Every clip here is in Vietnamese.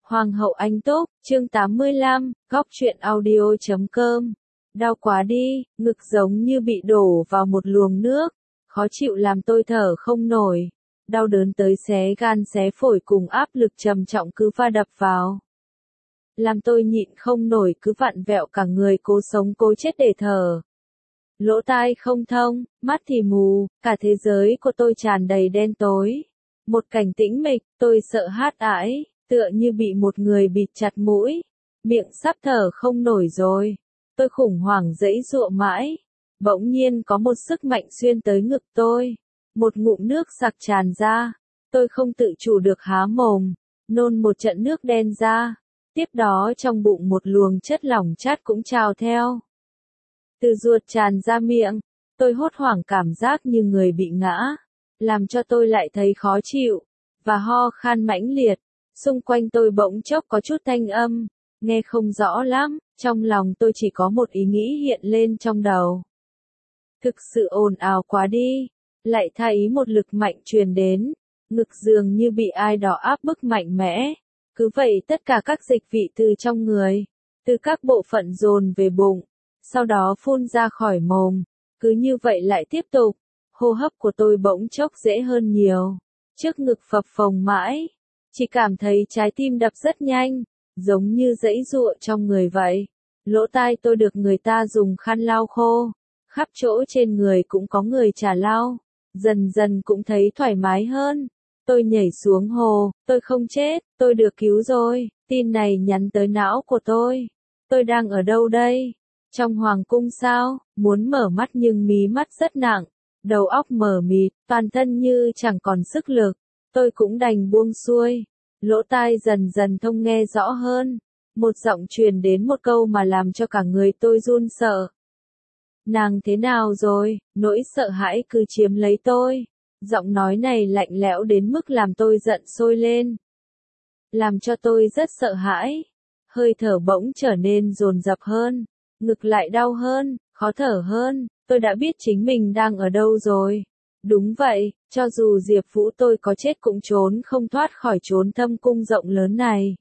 Hoàng hậu Anh Túc, chương 85, góc truyện audio.com. Đau quá đi, ngực giống như bị đổ vào một luồng nước, khó chịu làm tôi thở không nổi. Đau đớn tới xé gan xé phổi cùng áp lực trầm trọng cứ va đập vào. Làm tôi nhịn không nổi cứ vặn vẹo cả người cố sống cố chết để thở. Lỗ tai không thông, mắt thì mù, cả thế giới của tôi tràn đầy đen tối. Một cảnh tĩnh mịch, tôi sợ hãi ải, tựa như bị một người bịt chặt mũi. Miệng sắp thở không nổi rồi. Tôi khủng hoảng giãy giụa mãi. Bỗng nhiên có một sức mạnh xuyên tới ngực tôi. Một ngụm nước sặc tràn ra. Tôi không tự chủ được há mồm, nôn một trận nước đen ra. Tiếp đó trong bụng một luồng chất lỏng chát cũng trào theo. Từ ruột tràn ra miệng, tôi hốt hoảng cảm giác như người bị ngã, làm cho tôi lại thấy khó chịu, và ho khan mãnh liệt. Xung quanh tôi bỗng chốc có chút thanh âm, nghe không rõ lắm, trong lòng tôi chỉ có một ý nghĩ hiện lên trong đầu. Thực sự ồn ào quá đi, lại thấy một lực mạnh truyền đến, ngực dường như bị ai đó áp bức mạnh mẽ. Cứ vậy tất cả các dịch vị từ trong người, từ các bộ phận dồn về bụng, sau đó phun ra khỏi mồm, cứ như vậy lại tiếp tục. Hô hấp của tôi bỗng chốc dễ hơn nhiều, trước ngực phập phồng mãi, chỉ cảm thấy trái tim đập rất nhanh, giống như giãy giụa trong người vậy. Lỗ tai tôi được người ta dùng khăn lau khô, khắp chỗ trên người cũng có người chà lau, dần dần cũng thấy thoải mái hơn. Tôi nhảy xuống hồ, tôi không chết, tôi được cứu rồi, tin này nhắn tới não của tôi. Tôi đang ở đâu đây? Trong hoàng cung sao? Muốn mở mắt nhưng mí mắt rất nặng, đầu óc mờ mịt, toàn thân như chẳng còn sức lực. Tôi cũng đành buông xuôi, lỗ tai dần dần thông nghe rõ hơn. Một giọng truyền đến một câu mà làm cho cả người tôi run sợ. Nàng thế nào rồi? Nỗi sợ hãi cứ chiếm lấy tôi. Giọng nói này lạnh lẽo đến mức làm tôi giận sôi lên. Làm cho tôi rất sợ hãi. Hơi thở bỗng trở nên dồn dập hơn. Ngực lại đau hơn, khó thở hơn. Tôi đã biết chính mình đang ở đâu rồi. Đúng vậy, cho dù Diệp Vũ tôi có chết cũng trốn không thoát khỏi chốn thâm cung rộng lớn này.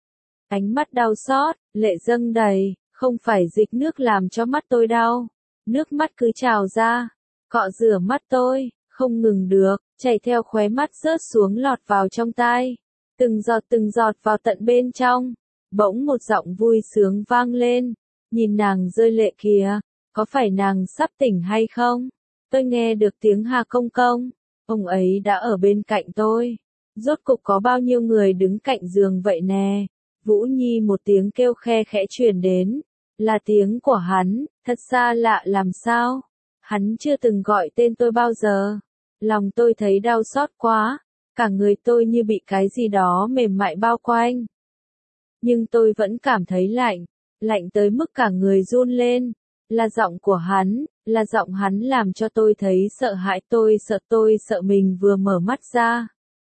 Ánh mắt đau xót, lệ dâng đầy, không phải dịch nước làm cho mắt tôi đau. Nước mắt cứ trào ra, cọ rửa mắt tôi, không ngừng được, chảy theo khóe mắt rớt xuống lọt vào trong tai. Từng giọt vào tận bên trong. Bỗng một giọng vui sướng vang lên. Nhìn nàng rơi lệ kìa, có phải nàng sắp tỉnh hay không? Tôi nghe được tiếng Hà Công Công, ông ấy đã ở bên cạnh tôi. Rốt cục có bao nhiêu người đứng cạnh giường vậy nè? Vũ Nhi một tiếng kêu khe khẽ truyền đến, là tiếng của hắn, thật xa lạ làm sao? Hắn chưa từng gọi tên tôi bao giờ. Lòng tôi thấy đau xót quá, cả người tôi như bị cái gì đó mềm mại bao quanh. Nhưng tôi vẫn cảm thấy lạnh, lạnh tới mức cả người run lên. Là giọng của hắn, là giọng hắn làm cho tôi thấy sợ hãi, tôi sợ mình vừa mở mắt ra.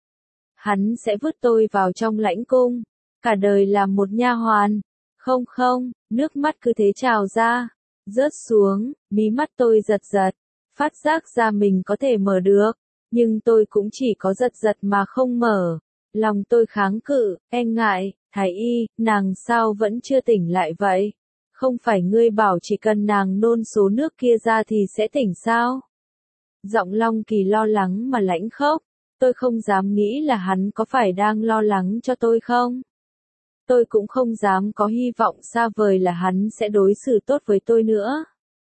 Hắn sẽ vứt tôi vào trong lãnh cung, cả đời làm một nha hoàn. Không, nước mắt cứ thế trào ra, rớt xuống, mí mắt tôi giật giật, phát giác ra mình có thể mở được, nhưng tôi cũng chỉ có giật giật mà không mở. Lòng tôi kháng cự, e ngại, Thái y, nàng sao vẫn chưa tỉnh lại vậy? Không phải ngươi bảo chỉ cần nàng nôn số nước kia ra thì sẽ tỉnh sao? Giọng Long Kỳ lo lắng mà lãnh khốc, tôi không dám nghĩ là hắn có phải đang lo lắng cho tôi không? Tôi cũng không dám có hy vọng xa vời là hắn sẽ đối xử tốt với tôi nữa.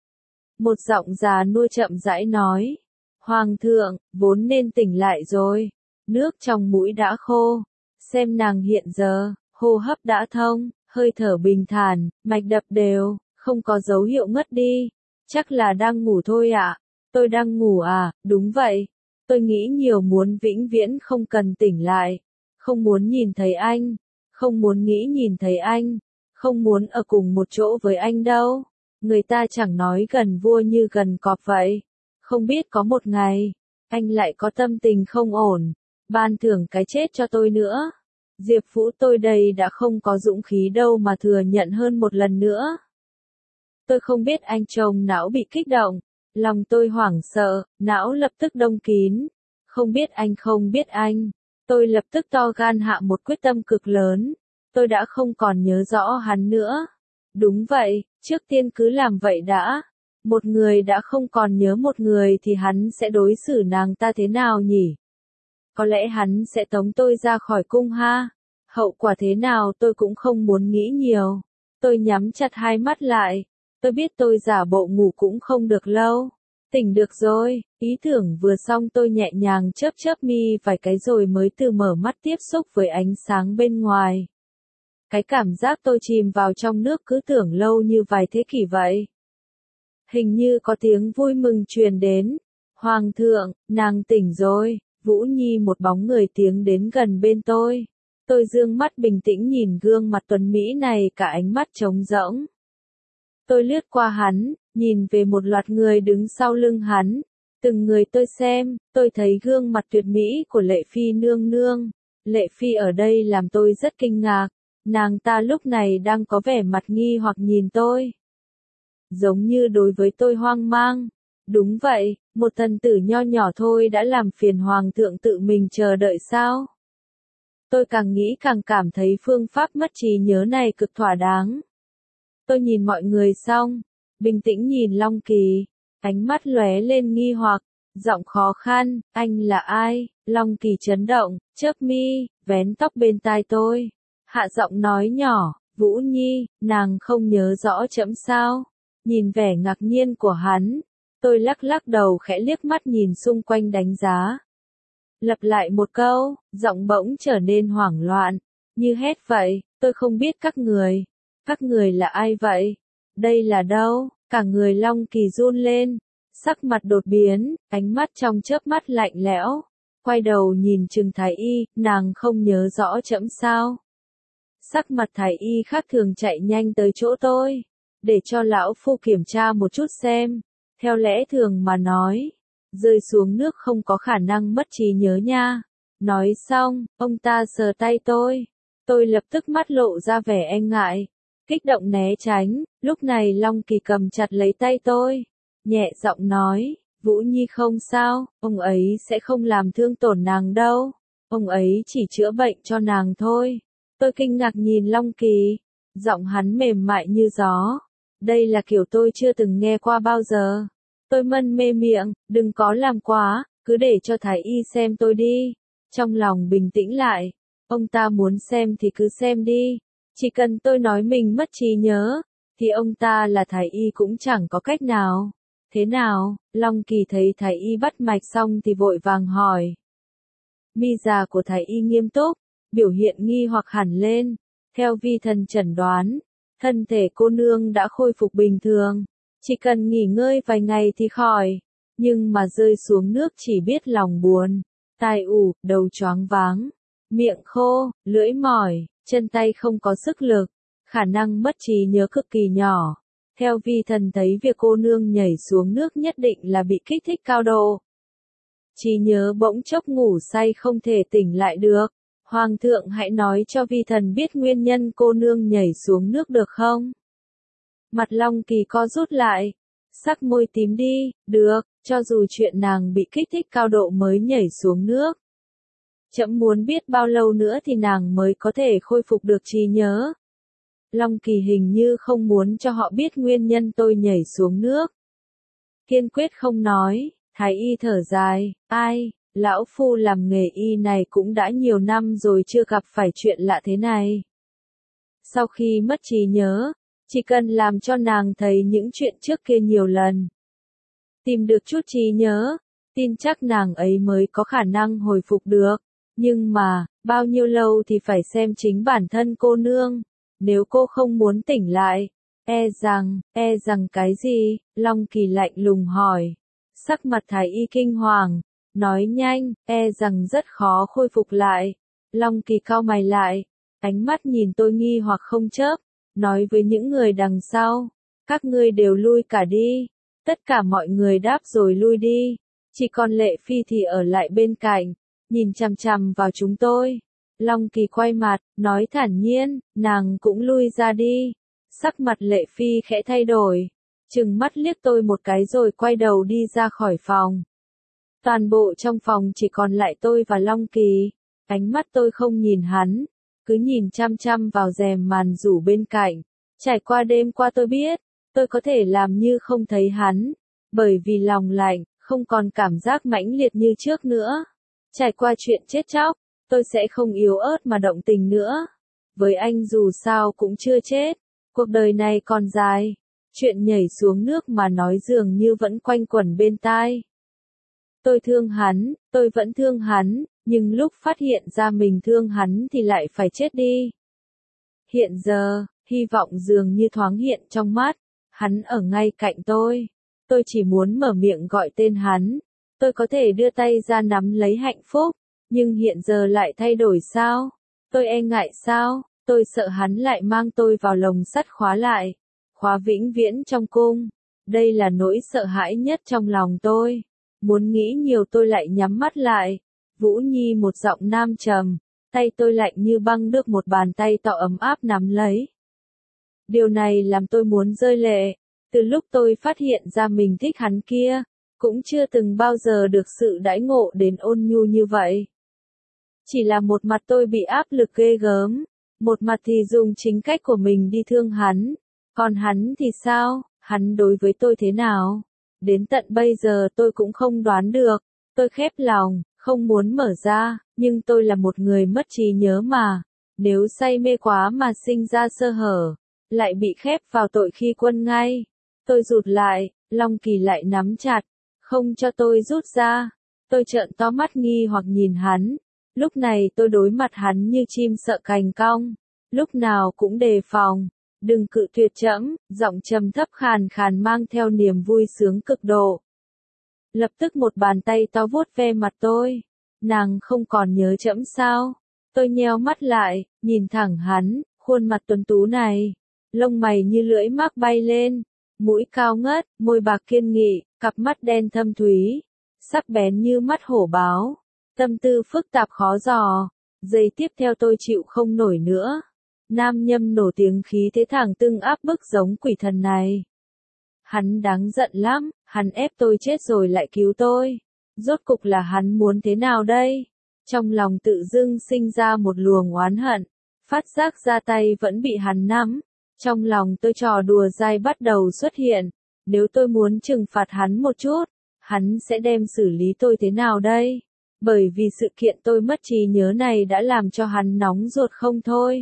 Một giọng già nuôi chậm rãi nói, Hoàng thượng, vốn nên tỉnh lại rồi, nước trong mũi đã khô, xem nàng hiện giờ, hô hấp đã thông, hơi thở bình thản, mạch đập đều, không có dấu hiệu ngất đi, chắc là đang ngủ thôi ạ. Tôi đang ngủ à? Đúng vậy, tôi nghĩ nhiều, muốn vĩnh viễn không cần tỉnh lại, không muốn nhìn thấy anh, không muốn nghĩ nhìn thấy anh, không muốn ở cùng một chỗ với anh đâu. Người ta chẳng nói gần vua như gần cọp vậy. Không biết có một ngày, anh lại có tâm tình không ổn, ban thưởng cái chết cho tôi nữa. Diệp Vũ tôi đây đã không có dũng khí đâu mà thừa nhận hơn một lần nữa. Tôi không biết anh chồng não bị kích động, lòng tôi hoảng sợ, não lập tức đông kín. Không biết anh, tôi lập tức to gan hạ một quyết tâm cực lớn, tôi đã không còn nhớ rõ hắn nữa. Đúng vậy, trước tiên cứ làm vậy đã. Một người đã không còn nhớ một người thì hắn sẽ đối xử nàng ta thế nào nhỉ? Có lẽ hắn sẽ tống tôi ra khỏi cung ha. Hậu quả thế nào tôi cũng không muốn nghĩ nhiều. Tôi nhắm chặt hai mắt lại. Tôi biết tôi giả bộ ngủ cũng không được lâu. Tỉnh được rồi, ý tưởng vừa xong tôi nhẹ nhàng chớp chớp mi vài cái rồi mới từ mở mắt tiếp xúc với ánh sáng bên ngoài. Cái cảm giác tôi chìm vào trong nước cứ tưởng lâu như vài thế kỷ vậy. Hình như có tiếng vui mừng truyền đến. Hoàng thượng, nàng tỉnh rồi. Vũ Nhi một bóng người tiến đến gần bên tôi. Tôi dương mắt bình tĩnh nhìn gương mặt tuấn Mỹ này cả ánh mắt trống rỗng. Tôi lướt qua hắn, nhìn về một loạt người đứng sau lưng hắn. Từng người tôi xem, tôi thấy gương mặt tuyệt mỹ của Lệ Phi nương nương. Lệ Phi ở đây làm tôi rất kinh ngạc. Nàng ta lúc này đang có vẻ mặt nghi hoặc nhìn tôi. Giống như đối với tôi hoang mang. Đúng vậy, một thần tử nho nhỏ thôi đã làm phiền hoàng thượng tự mình chờ đợi sao? Tôi càng nghĩ càng cảm thấy phương pháp mất trí nhớ này cực thỏa đáng. Tôi nhìn mọi người xong, bình tĩnh nhìn Long Kỳ, ánh mắt lóe lên nghi hoặc, giọng khó khăn, anh là ai? Long Kỳ chấn động, chớp mi, vén tóc bên tai tôi, hạ giọng nói nhỏ, Vũ Nhi, nàng không nhớ rõ trẫm sao? Nhìn vẻ ngạc nhiên của hắn, tôi lắc lắc đầu khẽ liếc mắt nhìn xung quanh đánh giá. Lặp lại một câu, giọng bỗng trở nên hoảng loạn, như hét vậy, tôi không biết các người là ai vậy? Đây là đâu? Cả người Long Kỳ run lên, sắc mặt đột biến, ánh mắt trong chớp mắt lạnh lẽo, quay đầu nhìn Trừng Thái Y, nàng không nhớ rõ trẫm sao? Sắc mặt Thái Y khác thường chạy nhanh tới chỗ tôi, để cho lão phu kiểm tra một chút xem, theo lẽ thường mà nói. Rơi xuống nước không có khả năng mất trí nhớ nha. Nói xong, ông ta sờ tay tôi lập tức mắt lộ ra vẻ e ngại, kích động né tránh, lúc này Long Kỳ cầm chặt lấy tay tôi, nhẹ giọng nói, Vũ Nhi không sao, ông ấy sẽ không làm thương tổn nàng đâu, ông ấy chỉ chữa bệnh cho nàng thôi. Tôi kinh ngạc nhìn Long Kỳ, giọng hắn mềm mại như gió, đây là kiểu tôi chưa từng nghe qua bao giờ. Tôi mân mê miệng, đừng có làm quá, cứ để cho Thái Y xem tôi đi. Trong lòng bình tĩnh lại, ông ta muốn xem thì cứ xem đi. Chỉ cần tôi nói mình mất trí nhớ, thì ông ta là Thái Y cũng chẳng có cách nào. Thế nào? Long Kỳ thấy Thái Y bắt mạch xong thì vội vàng hỏi. Mi già của Thái Y nghiêm túc, biểu hiện nghi hoặc hẳn lên. Theo vi thần chẩn đoán, thân thể cô nương đã khôi phục bình thường. Chỉ cần nghỉ ngơi vài ngày thì khỏi, nhưng mà rơi xuống nước chỉ biết lòng buồn, tai ù, đầu choáng váng, miệng khô, lưỡi mỏi, chân tay không có sức lực, khả năng mất trí nhớ cực kỳ nhỏ. Theo vi thần thấy việc cô nương nhảy xuống nước nhất định là bị kích thích cao độ. Trí nhớ bỗng chốc ngủ say không thể tỉnh lại được. Hoàng thượng hãy nói cho vi thần biết nguyên nhân cô nương nhảy xuống nước được không? Mặt Long Kỳ co rút lại, sắc môi tím đi, được, cho dù chuyện nàng bị kích thích cao độ mới nhảy xuống nước. Trẫm muốn biết bao lâu nữa thì nàng mới có thể khôi phục được trí nhớ. Long Kỳ hình như không muốn cho họ biết nguyên nhân tôi nhảy xuống nước. Kiên quyết không nói, Thái Y thở dài, ai, lão phu làm nghề y này cũng đã nhiều năm rồi chưa gặp phải chuyện lạ thế này. Sau khi mất trí nhớ, chỉ cần làm cho nàng thấy những chuyện trước kia nhiều lần, tìm được chút trí nhớ, tin chắc nàng ấy mới có khả năng hồi phục được. Nhưng mà, bao nhiêu lâu thì phải xem chính bản thân cô nương. Nếu cô không muốn tỉnh lại, e rằng cái gì? Long Kỳ lạnh lùng hỏi. Sắc mặt Thái Y kinh hoàng, nói nhanh, e rằng rất khó khôi phục lại. Long Kỳ cau mày lại, ánh mắt nhìn tôi nghi hoặc không chớp, nói với những người đằng sau, các ngươi đều lui cả đi. Tất cả mọi người đáp rồi lui đi, chỉ còn Lệ Phi thì ở lại bên cạnh, nhìn chằm chằm vào chúng tôi. Long Kỳ quay mặt, nói thản nhiên, nàng cũng lui ra đi. Sắc mặt Lệ Phi khẽ thay đổi, trừng mắt liếc tôi một cái rồi quay đầu đi ra khỏi phòng. Toàn bộ trong phòng chỉ còn lại tôi và Long Kỳ, ánh mắt tôi không nhìn hắn, cứ nhìn chăm chăm vào rèm màn rủ bên cạnh. Trải qua đêm qua tôi biết, tôi có thể làm như không thấy hắn, bởi vì lòng lạnh, không còn cảm giác mãnh liệt như trước nữa. Trải qua chuyện chết chóc, tôi sẽ không yếu ớt mà động tình nữa. Với anh dù sao cũng chưa chết, cuộc đời này còn dài. Chuyện nhảy xuống nước mà nói dường như vẫn quanh quẩn bên tai. Tôi thương hắn, tôi vẫn thương hắn, nhưng lúc phát hiện ra mình thương hắn thì lại phải chết đi. Hiện giờ, hy vọng dường như thoáng hiện trong mắt, hắn ở ngay cạnh tôi. Tôi chỉ muốn mở miệng gọi tên hắn, tôi có thể đưa tay ra nắm lấy hạnh phúc, nhưng hiện giờ lại thay đổi sao? Tôi e ngại sao? Tôi sợ hắn lại mang tôi vào lồng sắt khóa lại, khóa vĩnh viễn trong cung. Đây là nỗi sợ hãi nhất trong lòng tôi. Muốn nghĩ nhiều tôi lại nhắm mắt lại. Vũ Nhi một giọng nam trầm, tay tôi lạnh như băng được một bàn tay to ấm áp nắm lấy. Điều này làm tôi muốn rơi lệ. Từ lúc tôi phát hiện ra mình thích hắn kia, cũng chưa từng bao giờ được sự đãi ngộ đến ôn nhu như vậy. Chỉ là một mặt tôi bị áp lực ghê gớm, một mặt thì dùng chính cách của mình đi thương hắn. Còn hắn thì sao? Hắn đối với tôi thế nào? Đến tận bây giờ tôi cũng không đoán được. Tôi khép lòng, không muốn mở ra, nhưng tôi là một người mất trí nhớ mà. Nếu say mê quá mà sinh ra sơ hở, lại bị khép vào tội khi quân ngay. Tôi rụt lại, Long Kỳ lại nắm chặt, không cho tôi rút ra. Tôi trợn to mắt nghi hoặc nhìn hắn. Lúc này tôi đối mặt hắn như chim sợ cành cong, lúc nào cũng đề phòng. Đừng cự tuyệt trẫm, giọng trầm thấp khàn khàn mang theo niềm vui sướng cực độ. Lập tức một bàn tay to vuốt ve mặt tôi. Nàng không còn nhớ trẫm sao? Tôi nheo mắt lại, nhìn thẳng hắn, khuôn mặt tuấn tú này. Lông mày như lưỡi mác bay lên, mũi cao ngất, môi bạc kiên nghị, cặp mắt đen thâm thúy, sắc bén như mắt hổ báo. Tâm tư phức tạp khó dò. Giây tiếp theo tôi chịu không nổi nữa. Nam nhâm nổ tiếng khí thế thẳng tưng áp bức giống quỷ thần này. Hắn đáng giận lắm, hắn ép tôi chết rồi lại cứu tôi. Rốt cục là hắn muốn thế nào đây? Trong lòng tự dưng sinh ra một luồng oán hận, phát giác ra tay vẫn bị hắn nắm. Trong lòng tôi trò đùa dai bắt đầu xuất hiện. Nếu tôi muốn trừng phạt hắn một chút, hắn sẽ đem xử lý tôi thế nào đây? Bởi vì sự kiện tôi mất trí nhớ này đã làm cho hắn nóng ruột không thôi.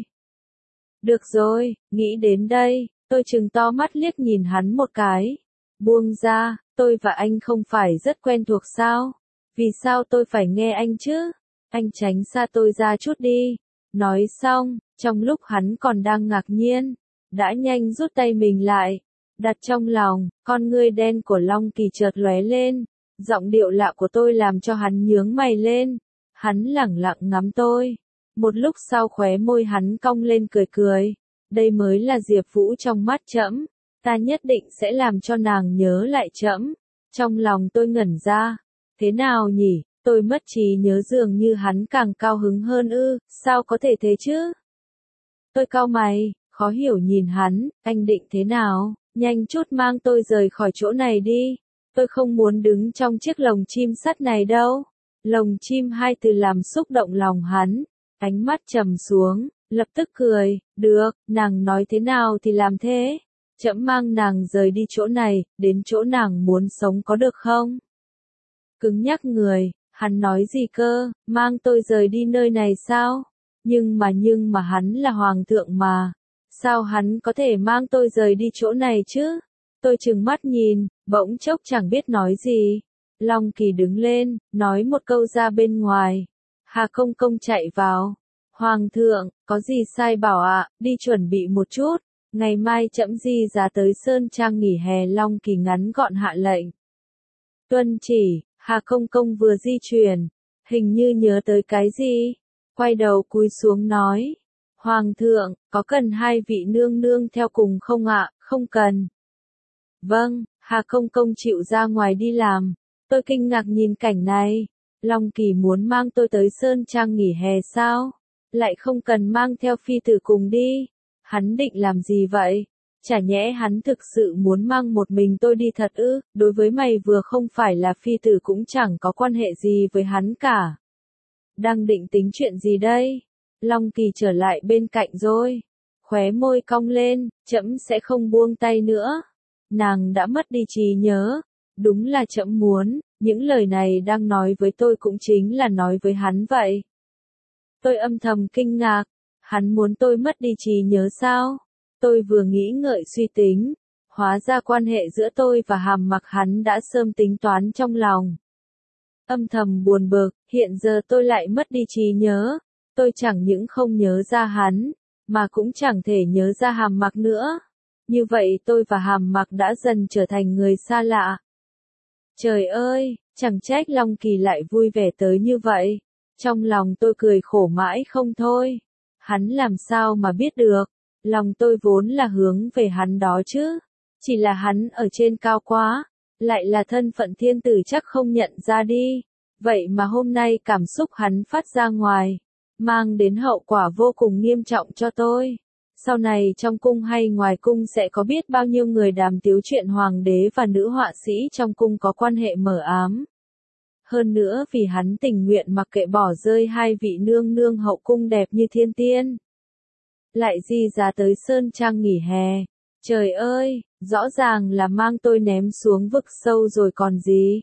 Được rồi, nghĩ đến đây, tôi trừng to mắt liếc nhìn hắn một cái. Buông ra, tôi và anh không phải rất quen thuộc sao? Vì sao tôi phải nghe anh chứ? Anh tránh xa tôi ra chút đi. Nói xong, trong lúc hắn còn đang ngạc nhiên, đã nhanh rút tay mình lại, đặt trong lòng, con ngươi đen của Long Kỳ chợt lóe lên. Giọng điệu lạ của tôi làm cho hắn nhướng mày lên. Hắn lẳng lặng ngắm tôi. Một lúc sau khóe môi hắn cong lên cười cười. Đây mới là Diệp Vũ trong mắt trẫm. Ta nhất định sẽ làm cho nàng nhớ lại trẫm. Trong lòng tôi ngẩn ra. Thế nào nhỉ? Tôi mất trí nhớ dường như hắn càng cao hứng hơn ư? Sao có thể thế chứ? Tôi cau mày, khó hiểu nhìn hắn. Anh định thế nào? Nhanh chút mang tôi rời khỏi chỗ này đi. Tôi không muốn đứng trong chiếc lồng chim sắt này đâu. Lồng chim hai từ làm xúc động lòng hắn. Ánh mắt trầm xuống, lập tức cười. Được, nàng nói thế nào thì làm thế. Trẫm mang nàng rời đi chỗ này, đến chỗ nàng muốn sống có được không? Cứng nhắc người, hắn nói gì cơ, mang tôi rời đi nơi này sao? Nhưng mà hắn là hoàng thượng mà. Sao hắn có thể mang tôi rời đi chỗ này chứ? Tôi trừng mắt nhìn, bỗng chốc chẳng biết nói gì. Long Kỳ đứng lên, nói một câu ra bên ngoài. Hà Công Công chạy vào. Hoàng thượng, có gì sai bảo ạ, đi chuẩn bị một chút. Ngày mai trẫm di giá tới Sơn Trang nghỉ hè. Long Kỳ ngắn gọn hạ lệnh. Tuân chỉ, Hà Công Công vừa di chuyển. Hình như nhớ tới cái gì. Quay đầu cúi xuống nói. Hoàng thượng, có cần hai vị nương nương theo cùng không ạ? Không cần. Vâng, Hà Công Công chịu ra ngoài đi làm. Tôi kinh ngạc nhìn cảnh này. Long Kỳ muốn mang tôi tới Sơn Trang nghỉ hè sao? Lại không cần mang theo phi tử cùng đi. Hắn định làm gì vậy? Chả nhẽ hắn thực sự muốn mang một mình tôi đi thật ư? Đối với mày vừa không phải là phi tử cũng chẳng có quan hệ gì với hắn cả. Đang định tính chuyện gì đây? Long Kỳ trở lại bên cạnh rồi. Khóe môi cong lên, trẫm sẽ không buông tay nữa. Nàng đã mất đi trí nhớ. Đúng là trẫm muốn, những lời này đang nói với tôi cũng chính là nói với hắn vậy. Tôi âm thầm kinh ngạc, hắn muốn tôi mất đi trí nhớ sao? Tôi vừa nghĩ ngợi suy tính, hóa ra quan hệ giữa tôi và Hàm Mặc hắn đã sớm tính toán trong lòng. Âm thầm buồn bực, hiện giờ tôi lại mất đi trí nhớ, tôi chẳng những không nhớ ra hắn, mà cũng chẳng thể nhớ ra Hàm Mặc nữa. Như vậy tôi và Hàm Mặc đã dần trở thành người xa lạ. Trời ơi, chẳng trách Long Kỳ lại vui vẻ tới như vậy. Trong lòng tôi cười khổ mãi không thôi. Hắn làm sao mà biết được, lòng tôi vốn là hướng về hắn đó chứ. Chỉ là hắn ở trên cao quá, lại là thân phận thiên tử chắc không nhận ra đi. Vậy mà hôm nay cảm xúc hắn phát ra ngoài, mang đến hậu quả vô cùng nghiêm trọng cho tôi. Sau này trong cung hay ngoài cung sẽ có biết bao nhiêu người đàm tiếu chuyện hoàng đế và nữ họa sĩ trong cung có quan hệ mờ ám. Hơn nữa vì hắn tình nguyện mặc kệ bỏ rơi hai vị nương nương hậu cung đẹp như thiên tiên. Lại di ra tới Sơn Trang nghỉ hè. Trời ơi, rõ ràng là mang tôi ném xuống vực sâu rồi còn gì.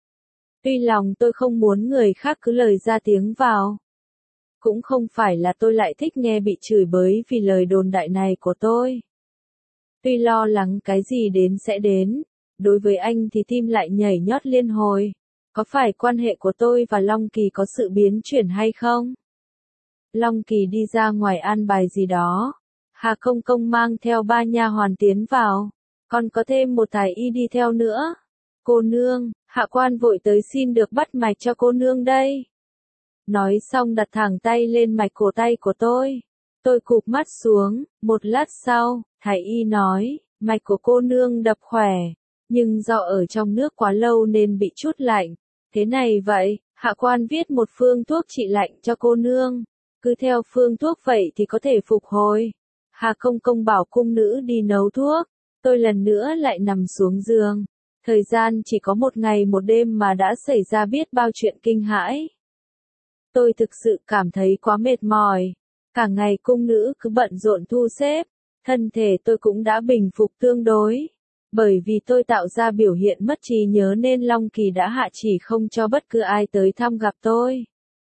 Tuy lòng tôi không muốn người khác cứ lời ra tiếng vào. Cũng không phải là tôi lại thích nghe bị chửi bới vì lời đồn đại này của tôi. Tuy lo lắng cái gì đến sẽ đến, đối với anh thì tim lại nhảy nhót liên hồi. Có phải quan hệ của tôi và Long Kỳ có sự biến chuyển hay không? Long Kỳ đi ra ngoài an bài gì đó. Hà Công Công mang theo 3 nha hoàn tiến vào. Còn có thêm một thái y đi theo nữa. Cô nương, hạ quan vội tới xin được bắt mạch cho cô nương đây. Nói xong đặt thẳng tay lên mạch cổ tay của tôi. Tôi cụp mắt xuống, một lát sau, thái y nói, mạch của cô nương đập khỏe, nhưng do ở trong nước quá lâu nên bị chút lạnh. Thế này vậy, hạ quan viết một phương thuốc trị lạnh cho cô nương. Cứ theo phương thuốc vậy thì có thể phục hồi. Hà Công Công bảo cung nữ đi nấu thuốc. Tôi lần nữa lại nằm xuống giường. Thời gian chỉ có 1 ngày 1 đêm mà đã xảy ra biết bao chuyện kinh hãi. Tôi thực sự cảm thấy quá mệt mỏi. Cả ngày cung nữ cứ bận rộn thu xếp. Thân thể tôi cũng đã bình phục tương đối. Bởi vì tôi tạo ra biểu hiện mất trí nhớ nên Long Kỳ đã hạ chỉ không cho bất cứ ai tới thăm gặp tôi.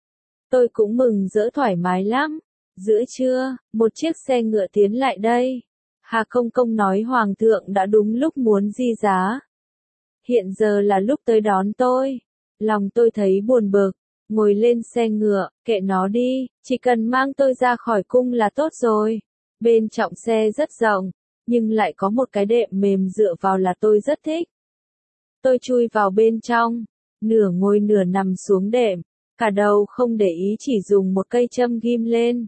Tôi cũng mừng rỡ thoải mái lắm. Giữa trưa, một chiếc xe ngựa tiến lại đây. Hà Công Công nói Hoàng thượng đã đúng lúc muốn di giá. Hiện giờ là lúc tới đón tôi. Lòng tôi thấy buồn bực. Ngồi lên xe ngựa, kệ nó đi, chỉ cần mang tôi ra khỏi cung là tốt rồi. Bên trong xe rất rộng, nhưng lại có một cái đệm mềm dựa vào là tôi rất thích. Tôi chui vào bên trong, nửa ngồi nửa nằm xuống đệm, cả đầu không để ý chỉ dùng một cây châm ghim lên.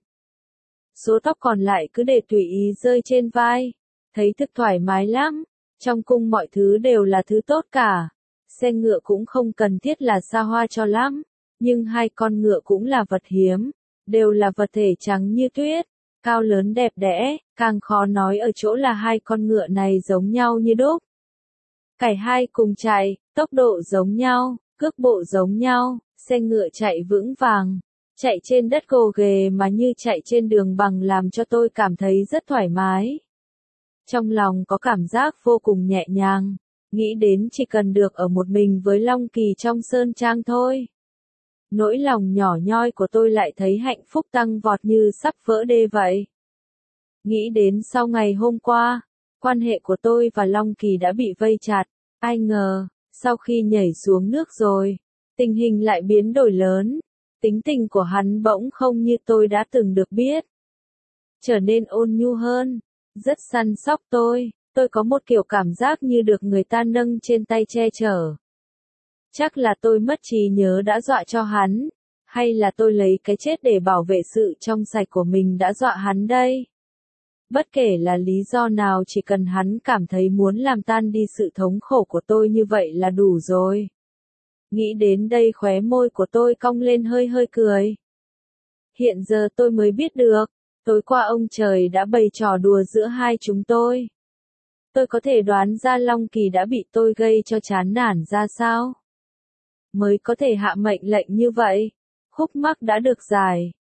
Số tóc còn lại cứ để tùy ý rơi trên vai, thấy thực thoải mái lắm, trong cung mọi thứ đều là thứ tốt cả. Xe ngựa cũng không cần thiết là xa hoa cho lắm, nhưng 2 con ngựa cũng là vật hiếm, đều là vật thể trắng như tuyết, cao lớn đẹp đẽ, càng khó nói ở chỗ là 2 con ngựa này giống nhau như đúc. Cả hai cùng chạy, tốc độ giống nhau, cước bộ giống nhau, xe ngựa chạy vững vàng, chạy trên đất gồ ghề mà như chạy trên đường bằng làm cho tôi cảm thấy rất thoải mái. Trong lòng có cảm giác vô cùng nhẹ nhàng, nghĩ đến chỉ cần được ở một mình với Long Kỳ trong sơn trang thôi. Nỗi lòng nhỏ nhoi của tôi lại thấy hạnh phúc tăng vọt như sắp vỡ đê vậy. Nghĩ đến sau ngày hôm qua, quan hệ của tôi và Long Kỳ đã bị vây chặt, ai ngờ, sau khi nhảy xuống nước rồi, tình hình lại biến đổi lớn, tính tình của hắn bỗng không như tôi đã từng được biết. Trở nên ôn nhu hơn, rất săn sóc tôi có một kiểu cảm giác như được người ta nâng trên tay che chở. Chắc là tôi mất trí nhớ đã dọa cho hắn, hay là tôi lấy cái chết để bảo vệ sự trong sạch của mình đã dọa hắn đây. Bất kể là lý do nào chỉ cần hắn cảm thấy muốn làm tan đi sự thống khổ của tôi như vậy là đủ rồi. Nghĩ đến đây khóe môi của tôi cong lên hơi hơi cười. Hiện giờ tôi mới biết được, tối qua ông trời đã bày trò đùa giữa hai chúng tôi. Tôi có thể đoán ra Long Kỳ đã bị tôi gây cho chán nản ra sao? Mới có thể hạ mệnh lệnh như vậy. Khúc mắc đã được giải.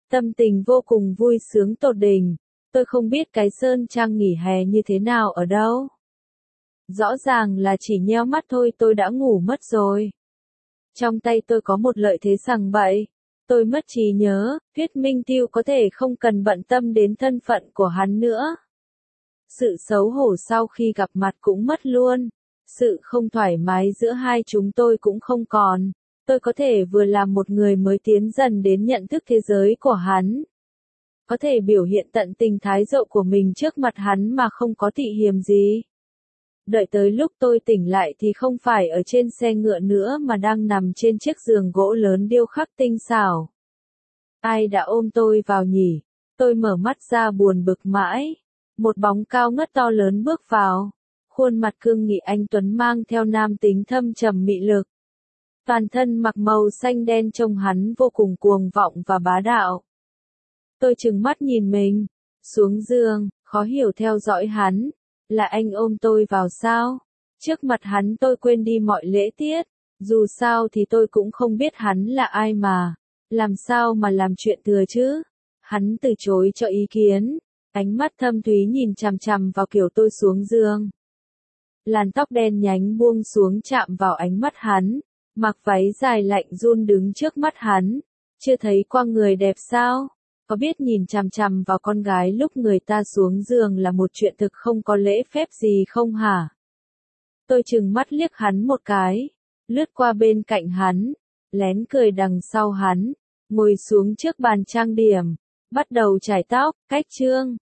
Tâm tình vô cùng vui sướng tột đỉnh. Tôi không biết cái Sơn Trang nghỉ hè như thế nào ở đâu. Rõ ràng là chỉ nheo mắt thôi tôi đã ngủ mất rồi. Trong tay tôi có một lợi thế sằng bậy. Tôi mất trí nhớ, Thuyết Minh Tiêu có thể không cần bận tâm đến thân phận của hắn nữa. Sự xấu hổ sau khi gặp mặt cũng mất luôn. Sự không thoải mái giữa hai chúng tôi cũng không còn. Tôi có thể vừa là một người mới tiến dần đến nhận thức thế giới của hắn. Có thể biểu hiện tận tình thái độ của mình trước mặt hắn mà không có tị hiềm gì. Đợi tới lúc tôi tỉnh lại thì không phải ở trên xe ngựa nữa mà đang nằm trên chiếc giường gỗ lớn điêu khắc tinh xảo. Ai đã ôm tôi vào nhỉ? Tôi mở mắt ra buồn bực mãi. Một bóng cao ngất to lớn bước vào. Khuôn mặt cương nghị anh tuấn mang theo nam tính thâm trầm mị lực. Toàn thân mặc màu xanh đen trông hắn vô cùng cuồng vọng và bá đạo. Tôi trừng mắt nhìn mình, xuống giường, khó hiểu theo dõi hắn. Là anh ôm tôi vào sao? Trước mặt hắn tôi quên đi mọi lễ tiết. Dù sao thì tôi cũng không biết hắn là ai mà. Làm sao mà làm chuyện thừa chứ? Hắn từ chối cho ý kiến. Ánh mắt thâm thúy nhìn chằm chằm vào kiểu tôi xuống giường. Làn tóc đen nhánh buông xuống chạm vào ánh mắt hắn. Mặc váy dài lạnh run đứng trước mắt hắn. Chưa thấy qua người đẹp sao? Có biết nhìn chằm chằm vào con gái lúc người ta xuống giường là một chuyện thực không có lễ phép gì không hả? Tôi trừng mắt liếc hắn một cái. Lướt qua bên cạnh hắn. Lén cười đằng sau hắn. Ngồi xuống trước bàn trang điểm. Bắt đầu chải tóc, cách trương.